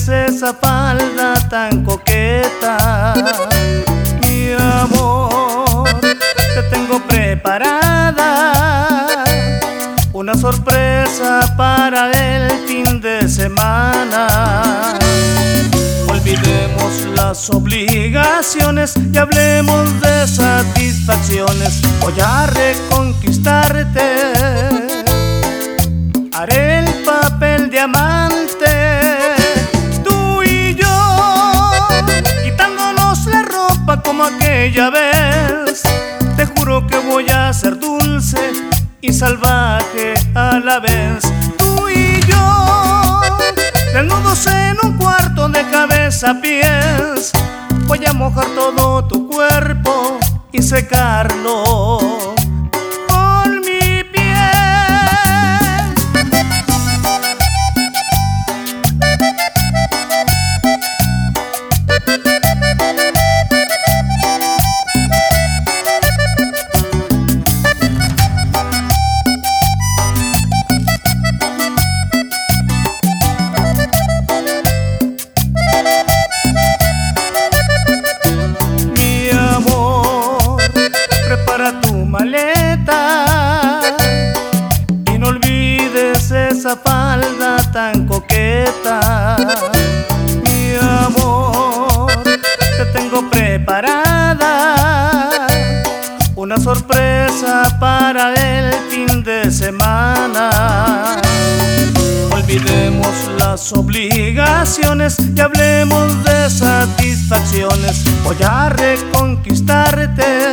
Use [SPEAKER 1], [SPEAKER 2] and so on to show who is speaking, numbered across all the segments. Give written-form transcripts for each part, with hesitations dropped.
[SPEAKER 1] olvides esa falda tan coqueta. Mi amor, te tengo preparada una sorpresa para el fin de semana. Olvidemos las obligaciones y hablemos de satisfacciones. Voy a reconquistarte, haré el papel de amante, tú y yo, quitándonos la ropa como aquella vez. Te juro que voy a ser dulce y salvaje a la vez. Tú y yo, desnudos en un cuarto de cabeza a pies. Voy a mojar todo tu cuerpo y secarlo con mi piel. Y no olvides esa falda tan coqueta. Mi amor, te tengo preparada una sorpresa para el fin de semana. Olvidemos las obligaciones y hablemos de satisfacciones. Voy a reconquistarte,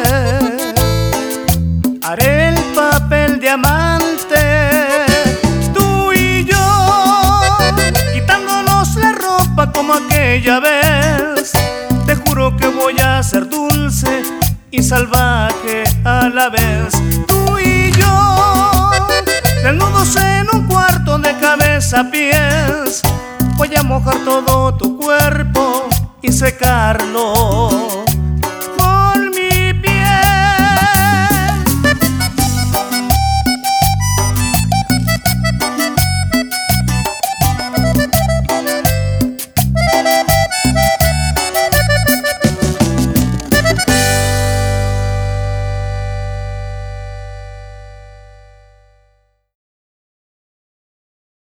[SPEAKER 1] haré el papel de amante, tú y yo, quitándonos la ropa como aquella vez. Te juro que voy a ser dulce y salvaje a la vez. Tú y yo, desnudos en un cuarto de cabeza a pies. Voy a mojar todo tu cuerpo y secarlo